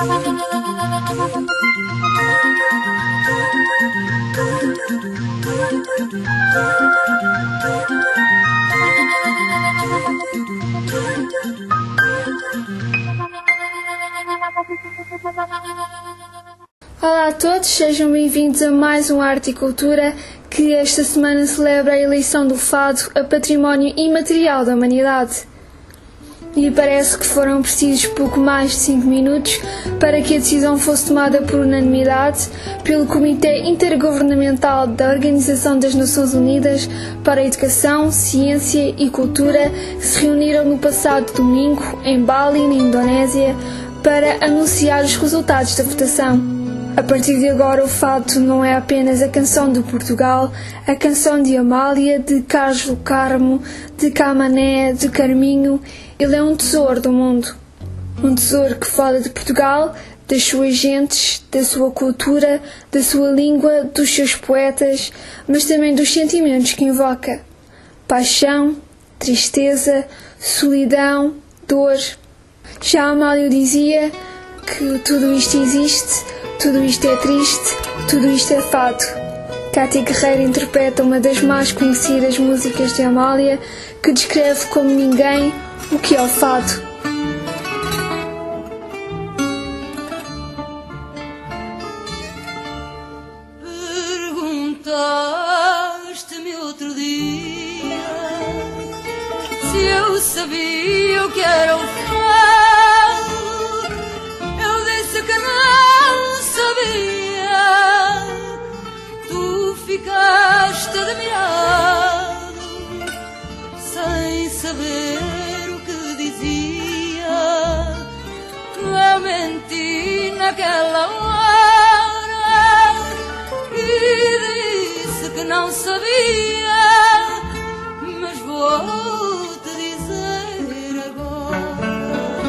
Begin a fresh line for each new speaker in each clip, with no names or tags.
Olá a todos, sejam bem-vindos a mais um Arte e Cultura, que esta semana celebra a eleição do fado a Património Imaterial da Humanidade. E parece que foram precisos pouco mais de 5 minutos para que a decisão fosse tomada por unanimidade pelo Comitê Intergovernamental da Organização das Nações Unidas para a Educação, Ciência e Cultura, que se reuniram no passado domingo em Bali, na Indonésia, para anunciar os resultados da votação. A partir de agora, o fado não é apenas a canção de Portugal, a canção de Amália, de Carlos do Carmo, de Camané, de Carminho. Ele é um tesouro do mundo. Um tesouro que fala de Portugal, das suas gentes, da sua cultura, da sua língua, dos seus poetas, mas também dos sentimentos que invoca. Paixão, tristeza, solidão, dor. Já Amália dizia que tudo isto existe, tudo isto é triste, tudo isto é fado. Cátia Guerreiro interpreta uma das mais conhecidas músicas de Amália, que descreve como ninguém o que é o fado.
Perguntaste-me outro dia se eu sabia o que era o fado. Eu disse que não sabia. Tu ficaste admirado sem saber o que dizia. Eu menti naquela hora e disse que não sabia, mas vou-te dizer agora.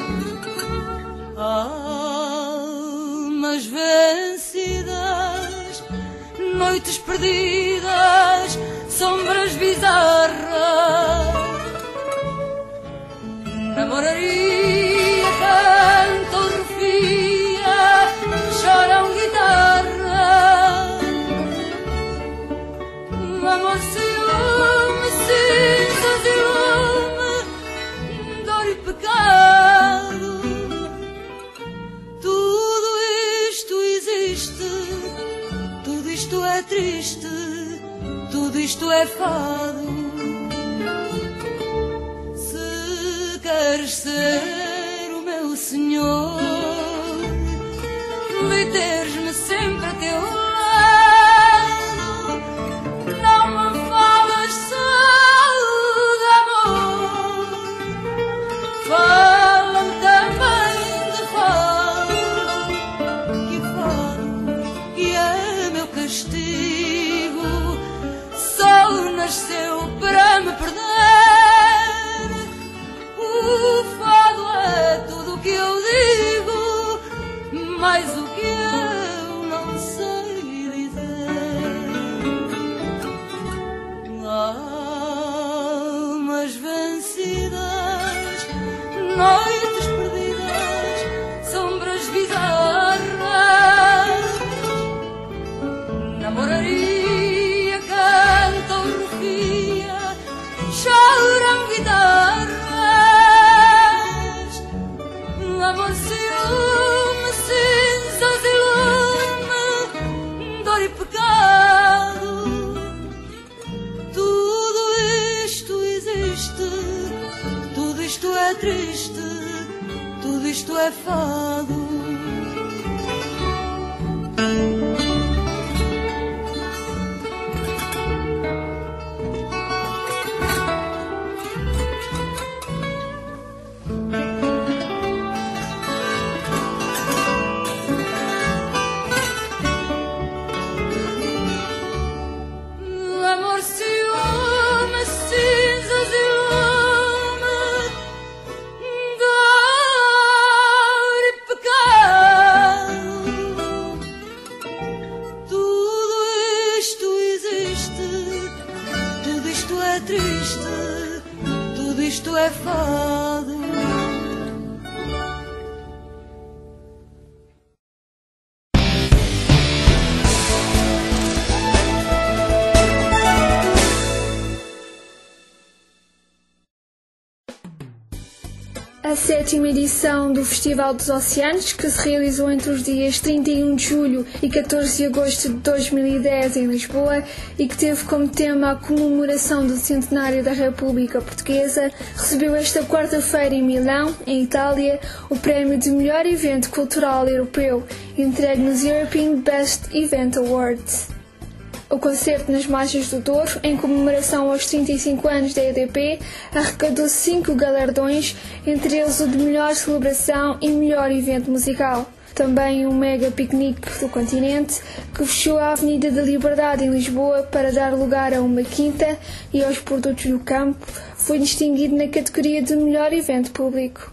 Almas vencidas, noites perdidas, sombras bizarras. Namoraria, canto, refia, choram guitarra. Amor, ciúme, cinzas e lume, dor e pecado. Tudo isto existe, tudo isto é triste, tudo isto é fado. Se queres ser o meu senhor e teres-me sempre a teu lado, não me falas só de amor, fala-me também de fado, que é meu castigo, só nasceu para me perder. O fado é tudo o que eu digo, mais o que eu não sei dizer. Almas vencidas, noites perdidas, sombras bizarras. Namoraria, cantam, refia, choram guitarras. Amor, ciúme, cinzas e lume, dor e pecado. Tudo isto existe, tudo isto é triste, tudo isto é fado. Amor, ciúme, cinzas e lume, dor e pecado.
a 7ª edição do Festival dos Oceanos, que se realizou entre os dias 31 de julho e 14 de agosto de 2010 em Lisboa e que teve como tema a comemoração do centenário da República Portuguesa, recebeu esta quarta-feira em Milão, em Itália, o prémio de melhor evento cultural europeu, entregue nos European Best Event Awards. O concerto nas Margens do Douro, em comemoração aos 35 anos da EDP, arrecadou 5 galardões, entre eles o de melhor celebração e melhor evento musical. Também um mega piquenique do continente, que fechou a Avenida da Liberdade em Lisboa para dar lugar a uma quinta e aos produtos do campo, foi distinguido na categoria de melhor evento público.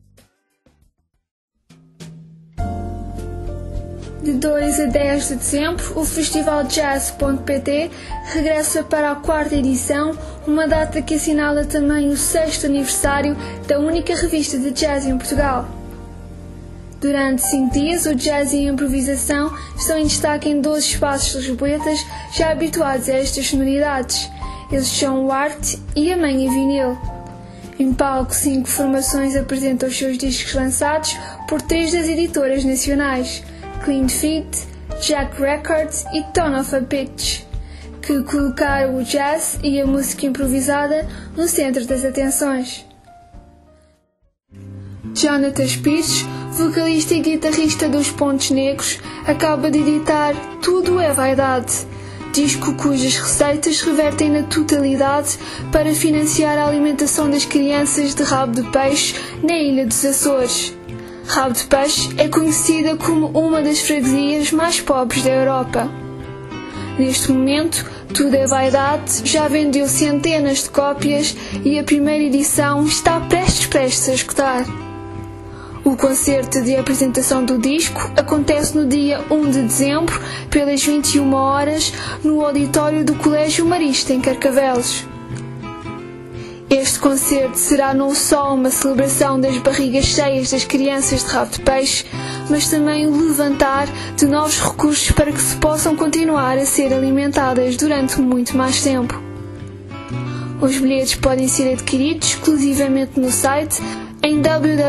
De 2 a 10 de dezembro, o Festival Jazz.pt regressa para a 4ª edição, uma data que assinala também o 6º aniversário da única revista de jazz em Portugal. Durante 5 dias, o jazz e a improvisação estão em destaque em 12 espaços lisboetas já habituados a estas sonoridades. Eles são o Arte e a Mãe em Vinil. Em palco, 5 formações apresentam os seus discos lançados por 3 das editoras nacionais: Clean Feet, Jack Records e Tone of a Pitch, que colocaram o jazz e a música improvisada no centro das atenções. Jonathan Pires, vocalista e guitarrista dos Pontos Negros, acaba de editar Tudo é Vaidade, disco cujas receitas revertem na totalidade para financiar a alimentação das crianças de rabo de peixe na Ilha dos Açores. Rabo de Peixe é conhecida como uma das freguesias mais pobres da Europa. Neste momento, Tudo é Vaidade já vendeu centenas de cópias e a primeira edição está prestes a esgotar. O concerto de apresentação do disco acontece no dia 1 de dezembro, pelas 21 horas, no auditório do Colégio Marista, em Carcavelos. Este concerto será não só uma celebração das barrigas cheias das crianças de rabo de peixe, mas também o levantar de novos recursos para que se possam continuar a ser alimentadas durante muito mais tempo. Os bilhetes podem ser adquiridos exclusivamente no site em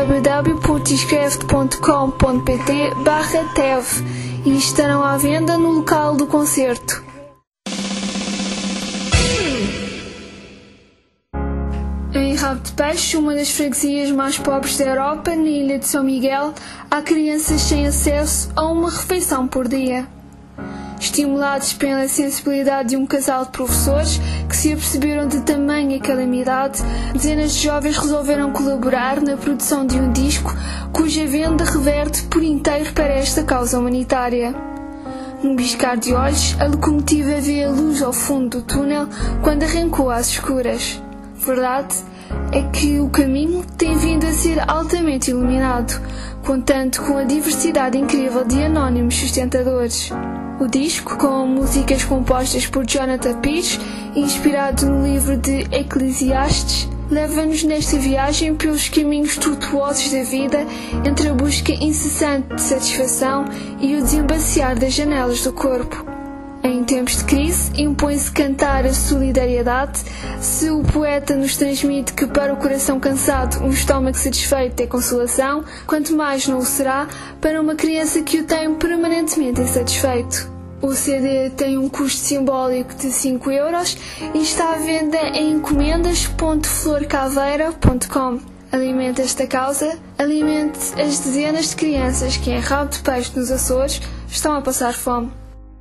www.tiscraft.com.pt/tev e estarão à venda no local do concerto. Em Rabo de Peixe, uma das freguesias mais pobres da Europa, na ilha de São Miguel, há crianças sem acesso a uma refeição por dia. Estimulados pela sensibilidade de um casal de professores que se aperceberam de tamanha calamidade, dezenas de jovens resolveram colaborar na produção de um disco cuja venda reverte por inteiro para esta causa humanitária. Num piscar de olhos, a locomotiva vê a luz ao fundo do túnel quando arrancou às escuras. Verdade é que o caminho tem vindo a ser altamente iluminado, contando com a diversidade incrível de anónimos sustentadores. O disco, com músicas compostas por Jonathan Pires, inspirado no livro de Eclesiastes, leva-nos nesta viagem pelos caminhos tortuosos da vida, entre a busca incessante de satisfação e o desembaciar das janelas do corpo. Em tempos de crise, impõe-se cantar a solidariedade. Se o poeta nos transmite que para o coração cansado um estômago satisfeito é consolação, quanto mais não o será para uma criança que o tem permanentemente insatisfeito. O CD tem um custo simbólico de 5 € e está à venda em encomendas.florcaveira.com. Alimente esta causa, alimente as dezenas de crianças que em Rabo de Peixe nos Açores estão a passar fome.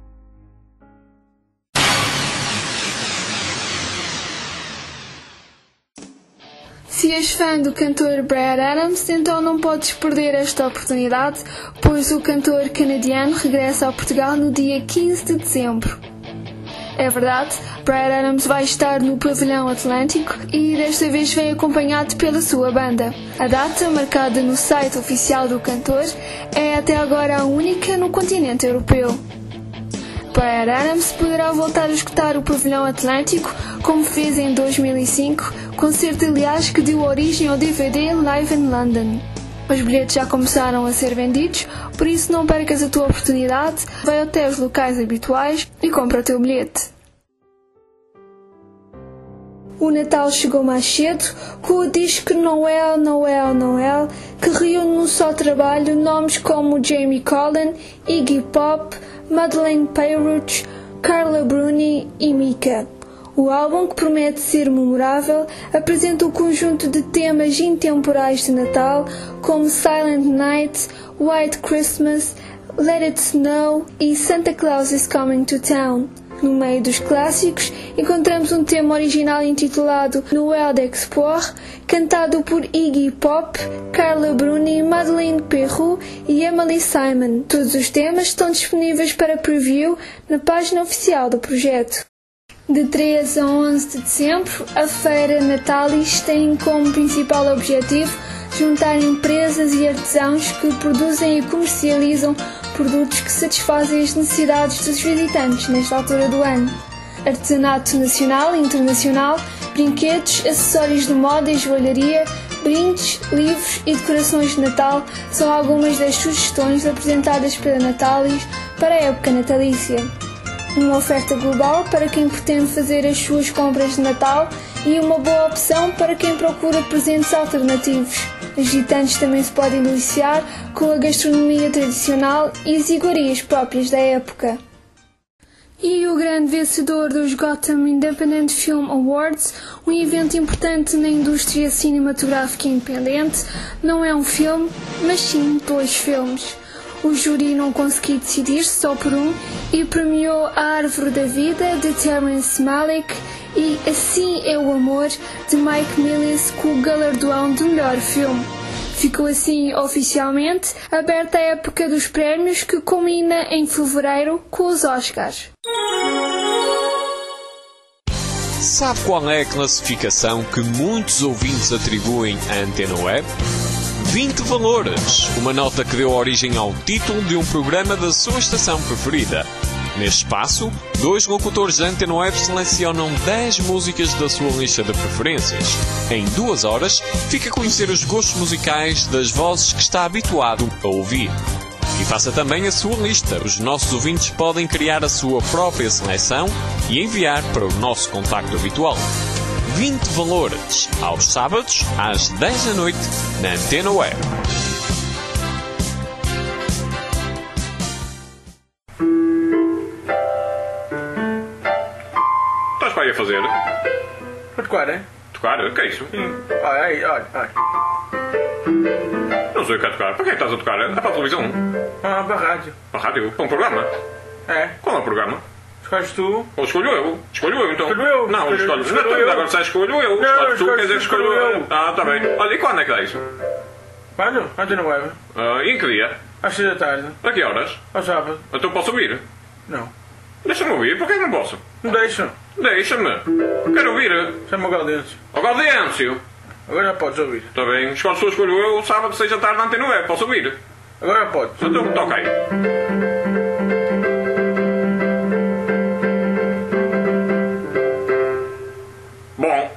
Se és fã do cantor Bryan Adams, então não podes perder esta oportunidade, pois o cantor canadiano regressa a Portugal no dia 15 de dezembro. É verdade, Bryan Adams vai estar no Pavilhão Atlântico e desta vez vem acompanhado pela sua banda. A data, marcada no site oficial do cantor, é até agora a única no continente europeu. Bryan Adams poderá voltar a escutar o Pavilhão Atlântico, como fez em 2005, concerto aliás que deu origem ao DVD Live in London. Os bilhetes já começaram a ser vendidos, por isso não percas a tua oportunidade, vai até os locais habituais e compra o teu bilhete. O Natal chegou mais cedo, com o disco Noel, Noel, Noel, que reúne num só trabalho nomes como Jamie Collin, Iggy Pop, Madeleine Peyroux, Carla Bruni e Mika. O álbum, que promete ser memorável, apresenta um conjunto de temas intemporais de Natal, como Silent Night, White Christmas, Let It Snow e Santa Claus is Coming to Town. No meio dos clássicos, encontramos um tema original intitulado Noël d'Espoir, cantado por Iggy Pop, Carla Bruni, Madeleine Peyroux e Emily Simon. Todos os temas estão disponíveis para preview na página oficial do projeto. De 3 a 11 de dezembro, a Feira Natalis tem como principal objetivo juntar empresas e artesãos que produzem e comercializam produtos que satisfazem as necessidades dos visitantes nesta altura do ano. Artesanato nacional e internacional, brinquedos, acessórios de moda e joalharia, brindes, livros e decorações de Natal são algumas das sugestões apresentadas pela Natalis para a época natalícia. Uma oferta global para quem pretende fazer as suas compras de Natal e uma boa opção para quem procura presentes alternativos. Os visitantes também se podem deliciar com a gastronomia tradicional e as iguarias próprias da época. E o grande vencedor dos Gotham Independent Film Awards, um evento importante na indústria cinematográfica independente, não é um filme, mas sim 2 filmes. O júri não conseguiu decidir só por um e premiou A Árvore da Vida, de Terrence Malick, e Assim é o Amor, de Mike Mills, com o galardoão de melhor filme. Ficou assim oficialmente aberta a época dos prémios, que culmina em fevereiro com os Oscars.
Sabe qual é a classificação que muitos ouvintes atribuem à Antena Web? 20 valores, uma nota que deu origem ao título de um programa da sua estação preferida. Neste espaço, 2 locutores da Antena Web selecionam 10 músicas da sua lista de preferências. Em 2 horas, fica a conhecer os gostos musicais das vozes que está habituado a ouvir. E faça também a sua lista. Os nossos ouvintes podem criar a sua própria seleção e enviar para o nosso contacto habitual. 20 valores, aos sábados, às 10 da noite, na Antena Web.
Estás para aí a fazer?
A tocar, é?
Tocar? O que é isso?
Olha.
Não sei o que é tocar. Para que é que estás a tocar? É para a televisão?
Para a rádio.
Para a rádio? Para um programa?
É.
Qual é o programa?
Escolhes tu?
Ou escolho eu? Escolho eu, então.
Escolho eu.
Não, escolho eu. Agora sai escolho eu.
Não,
escolho tu, quer dizer escolho eu.
eu.
Ah, está bem. Olha, e quando é que dá isso?
Quando? Antena Web.
E em que dia?
Às 6 da tarde.
A que horas?
Ao sábado.
Então posso ouvir?
Não.
Deixa-me ouvir. Porquê que não posso?
Não deixa.
Deixa-me. Quero ouvir.
Chama o Gaudêncio.
Ó Gaudêncio.
Agora já podes ouvir.
Está bem. Escolhe tu, escolho eu. Sábado, 6 da tarde, na Antena Web. Posso ouvir?
Agora já podes.
Então toca aí. Bom.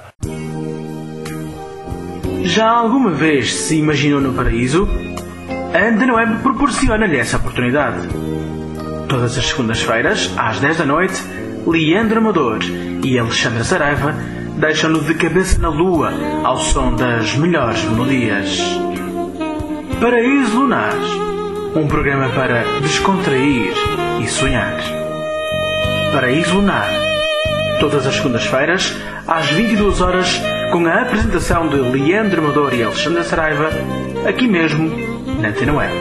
Já alguma vez se imaginou no paraíso? A Antena Web proporciona-lhe essa oportunidade. Todas as segundas-feiras, às 10 da noite, Leandro Amador e Alexandra Saraiva deixam-no de cabeça na lua ao som das melhores melodias. Paraíso Lunar, um programa para descontrair e sonhar. Paraíso Lunar, todas as segundas-feiras, às 22 horas, com a apresentação de Leandro Amador e Alexandra Saraiva, aqui mesmo, na Antena Web.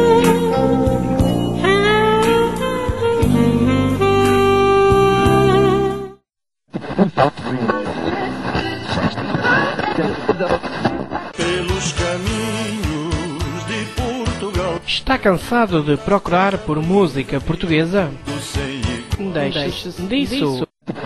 Pelos caminhos de Portugal.
Está cansado de procurar por música portuguesa? Deixe-se disso.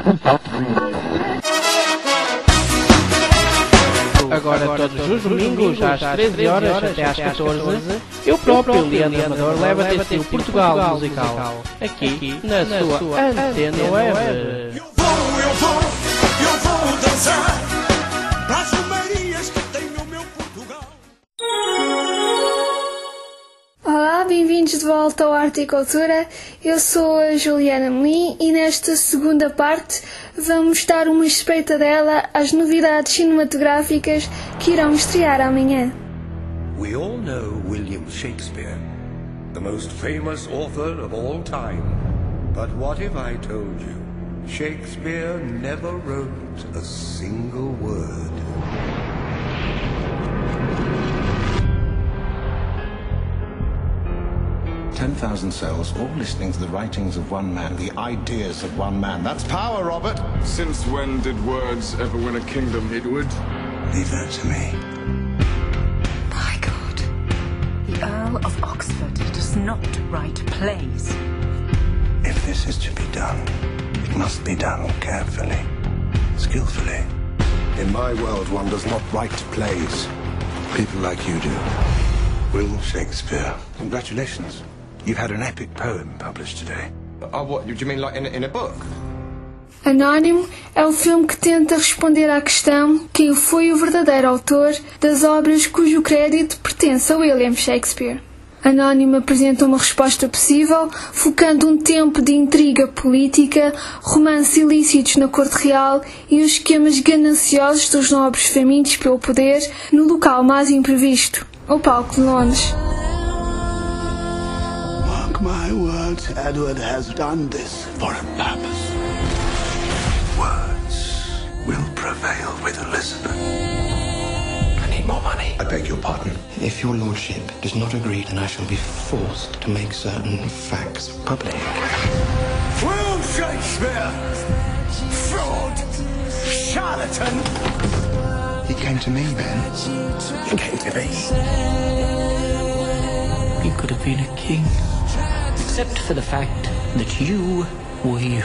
Agora todos os domingos às 13 horas até às 14, eu próprio, Leandro Amador, leva-te o Portugal musical, aqui na sua Antena Web.
Eu vou dançar as romarias que tem no meu Portugal.
Olá, bem-vindos de volta ao Arte e Cultura. Eu sou a Juliana Melim e nesta segunda parte vamos dar uma espreitadela às novidades cinematográficas que irão estrear amanhã.
We all know William Shakespeare, the most famous author of all time. But what if I told you Shakespeare never wrote a single word?
10,000 cells, all listening to the writings of one man, the ideas of one man. That's power, Robert!
Since when did words ever win a kingdom, Edward?
Leave that to me.
My God. The Earl of Oxford does not write plays.
If this is to be done, it must be done carefully, skillfully. In my world, one does not write plays. People like you do. Will Shakespeare. Congratulations. You've had an epic poem published today.
What? Do you mean like in a book?
Anónimo é o filme que tenta responder à questão quem foi o verdadeiro autor das obras cujo crédito pertence a William Shakespeare. Anónimo apresenta uma resposta possível, focando um tempo de intriga política, romances ilícitos na corte real e os esquemas gananciosos dos nobres famintos pelo poder no local mais imprevisto, o palco de Londres.
Mark my words, Edward has done this for a purpose. Words will prevail with Elizabeth. I need more money. I beg your pardon.
If your lordship does not agree, then I shall be forced to make certain facts public.
Will Shakespeare! Fraud! Charlatan!
He came to me, Ben.
He came to me.
You could have been a king. Except for the fact that you were you.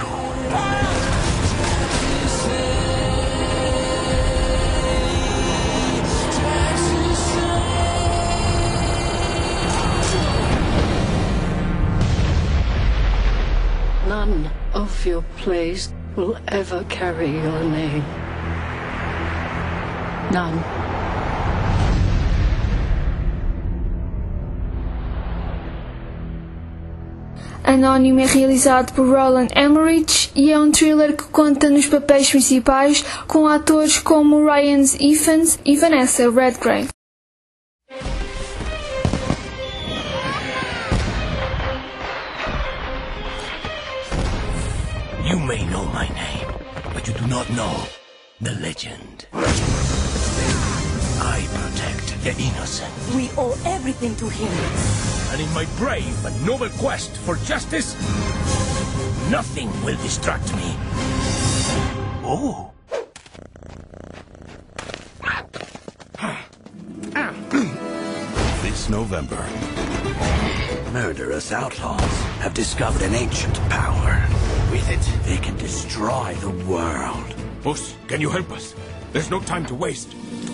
None of your plays will ever carry your name. None.
Anónimo é realizado por Roland Emmerich e é um thriller que conta nos papéis principais com atores como Ryan Ifans e Vanessa Redgrave.
You may know my name, but you do not know the legend. I protect the innocent.
We owe everything to him.
And in my brave and noble quest for justice, nothing will distract me. Oh.
This November,
Murderous outlaws have discovered an ancient power. With it, they can destroy the world.
Boss, can you help us? There's no time to waste.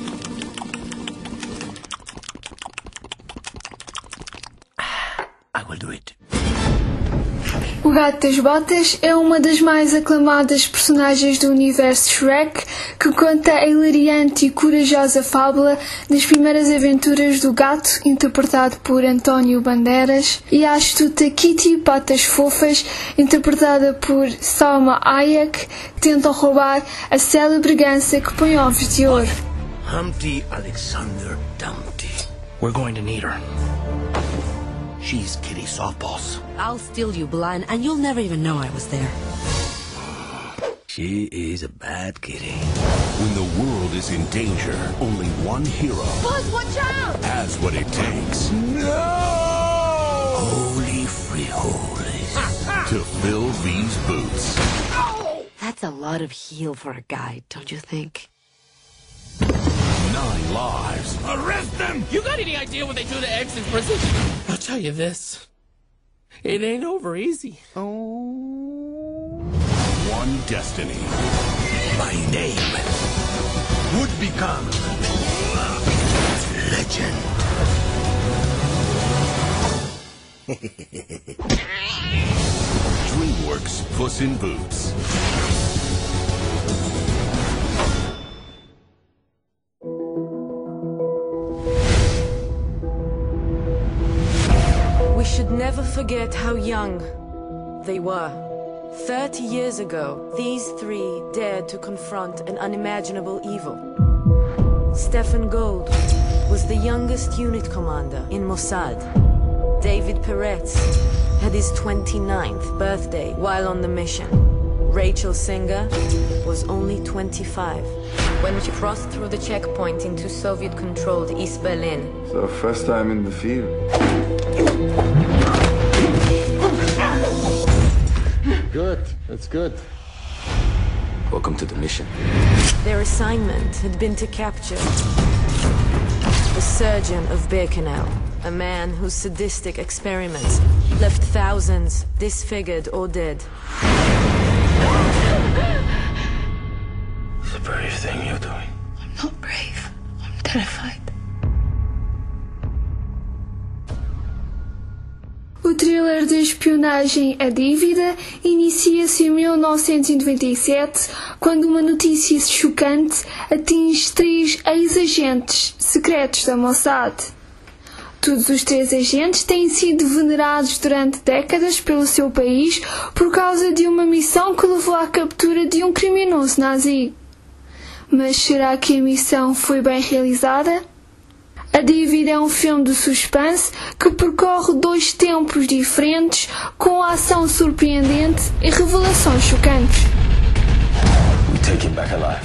I will do it.
O Gato das Botas é uma das mais aclamadas personagens do universo Shrek, que conta a hilariante e corajosa fábula das primeiras aventuras do gato, interpretado por António Bandeiras, e a astuta Kitty Patas Fofas, interpretada por Salma Hayek, que tentam roubar a célebre gansa que põe ovos de ouro.
Humpty Alexander Dumpty.
We're going to need her.
She's Kitty Softballs.
I'll steal you blind, and you'll never even know I was there.
She is a bad kitty.
When the world is in danger, only one hero
Buzz, watch out!
has what it takes
Holy frijoles.
to fill these boots.
That's a lot of heel for a guy, don't you think?
9 lives.
Arrest them!
You got any idea what they do to eggs in prison? I'll tell you this. It ain't over easy.
One destiny.
My name would become legend.
DreamWorks Puss in Boots.
We
should never forget how young they were. 30 years ago, these three dared to confront an unimaginable evil. Stefan Gold was the youngest unit commander in Mossad. David Peretz had his 29th birthday while on the mission. Rachel Singer was only 25 when she crossed through the checkpoint into Soviet-controlled East Berlin.
So first time in the field.
Good, that's good. Welcome to the mission.
Their assignment had been to capture the surgeon of Birkenau, a man whose sadistic experiments left thousands disfigured or dead.
It's a brave thing you're doing.
I'm not brave. I'm terrified.
O thriller de espionagem A Dívida inicia-se em 1997, quando uma notícia chocante atinge 3 ex-agentes secretos da Mossad. Todos os 3 agentes têm sido venerados durante décadas pelo seu país por causa de uma missão que levou à captura de um criminoso nazi. Mas será que a missão foi bem realizada? A Dívida é um filme de suspense que percorre 2 tempos diferentes, com ação surpreendente e revelações chocantes.
We take him back alive.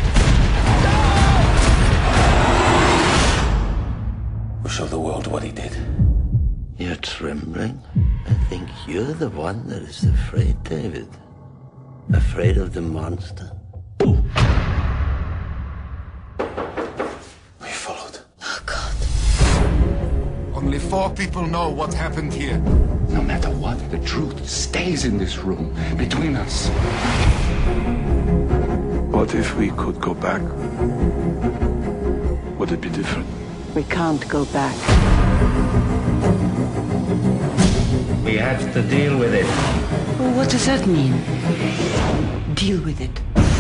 We show the world what he did.
You're trembling. I think you're the one that is afraid, David. Afraid of the monster.
Only 4 people know what happened here.
No matter what, the truth stays in this room, between us.
What if we could go back? Would it be different?
We can't go back.
We have to deal with it.
Well, what does that mean? Deal with it.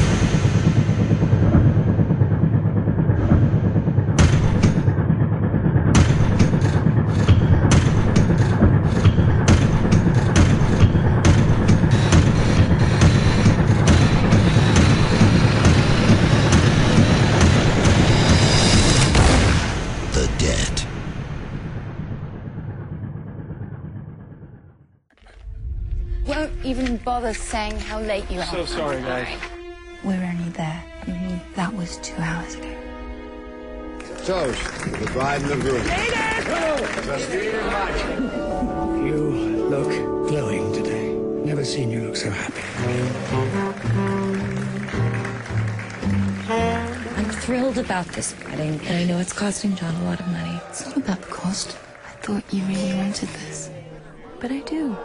Won't even bother saying how late you are.
So sorry, guys.
We're only there. That was 2 hours ago.
Toast to the bride and the groom.
You look glowing today. Never seen you look so happy.
I'm thrilled about this wedding, and I know it's costing John a lot of money. It's not about the cost. I thought you really wanted this. But I do.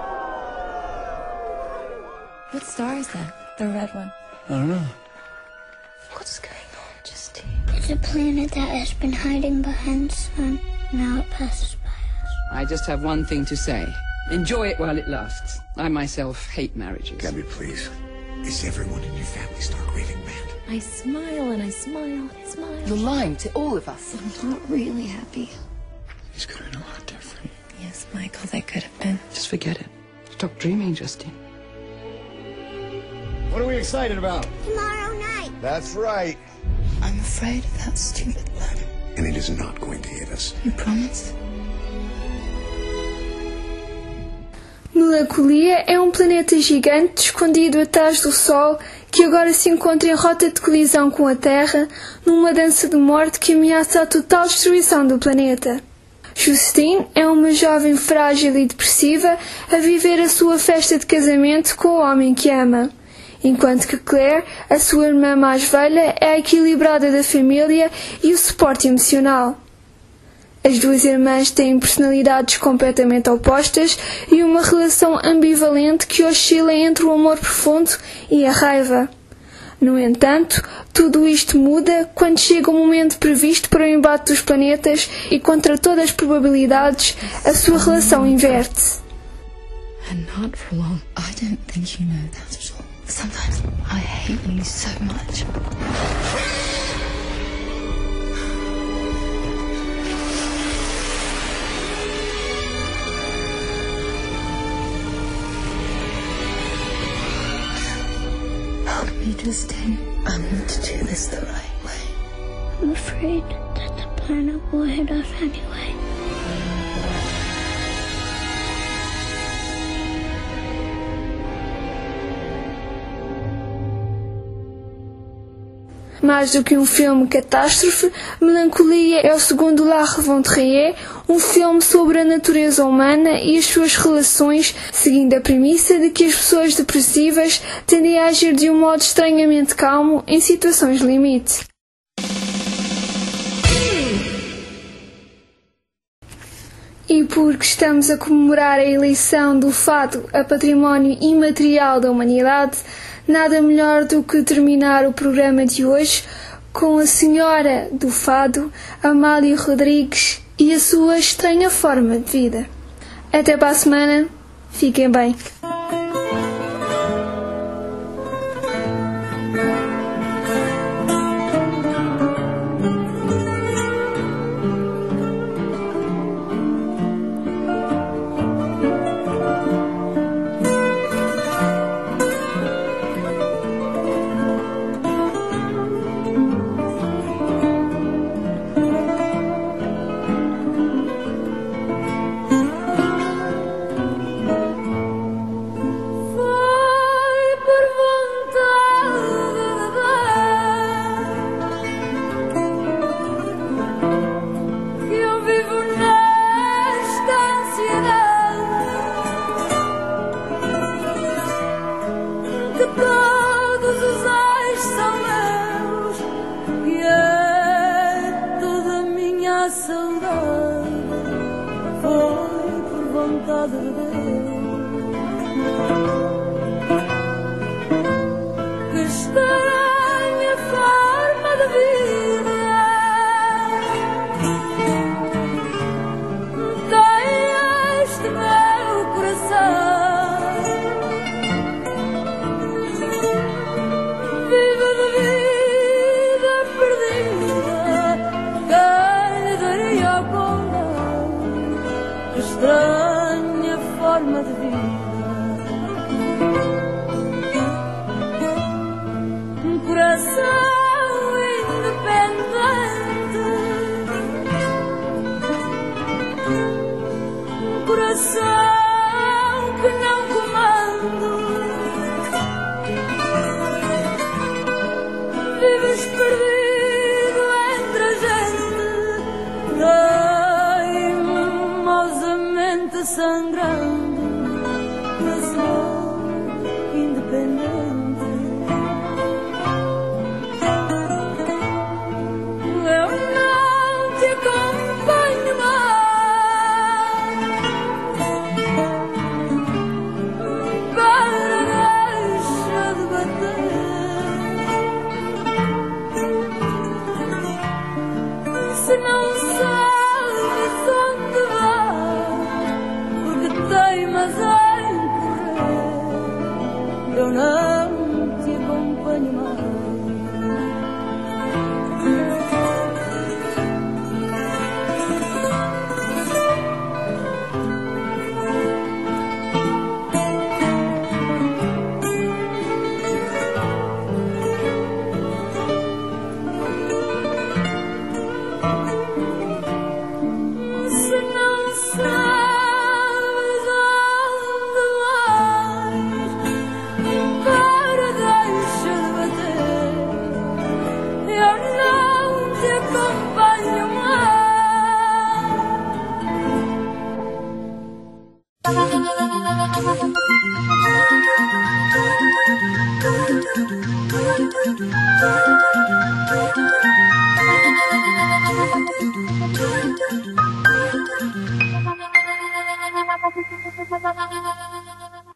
What star is that? The red one.
I don't know.
What's going on, Justine?
It's a planet that has been hiding behind the sun. Now it passes by us.
I just have one thing to say. Enjoy it while it lasts. I myself hate marriages.
Gabby, please. Is everyone in your family stark raving mad?
I smile and I smile and I smile.
You're lying to all of us.
I'm not really happy.
These could have been a lot different.
Yes, Michael, they could have been.
Just forget it. Stop dreaming, Justine.
What are we excited about?
Tomorrow night.
That's right.
I'm afraid of that stupid plan.
And it is not going to hit us.
You promise?
Melancolia é um planeta gigante escondido atrás do Sol que agora se encontra em rota de colisão com a Terra, numa dança de morte que ameaça a total destruição do planeta. Justine é uma jovem frágil e depressiva a viver a sua festa de casamento com o homem que ama, enquanto que Claire, a sua irmã mais velha, é a equilibrada da família e o suporte emocional. As 2 irmãs têm personalidades completamente opostas e uma relação ambivalente que oscila entre o amor profundo e a raiva. No entanto, tudo isto muda quando chega o momento previsto para o embate dos planetas e, contra todas as probabilidades, a sua relação inverte-se.
And not for long. I don't think you know that at all. Sometimes I hate you so much. to stay. I'm going to do this the right way.
I'm afraid that the planet will hit us anyway.
Mais do que um filme catástrofe, Melancolia é o segundo La Rêve, um filme sobre a natureza humana e as suas relações, seguindo a premissa de que as pessoas depressivas tendem a agir de um modo estranhamente calmo em situações limite. E porque estamos a comemorar a eleição do fado a património imaterial da humanidade, nada melhor do que terminar o programa de hoje com a senhora do fado, Amália Rodrigues, e a sua estranha forma de vida. Até para a semana, fiquem bem.
Estranha forma de vida, um coração independente, um coração que não comando, vives perdido entre a gente. Sangrando, coração independente. Eu não te acompanho mais para deixar de bater. Se não sabes onde vais, teimas em correr, eu não te acompanho mais. Se não sabes onde vais, para deixar de bater, eu não te acompanho mais.
Thank you.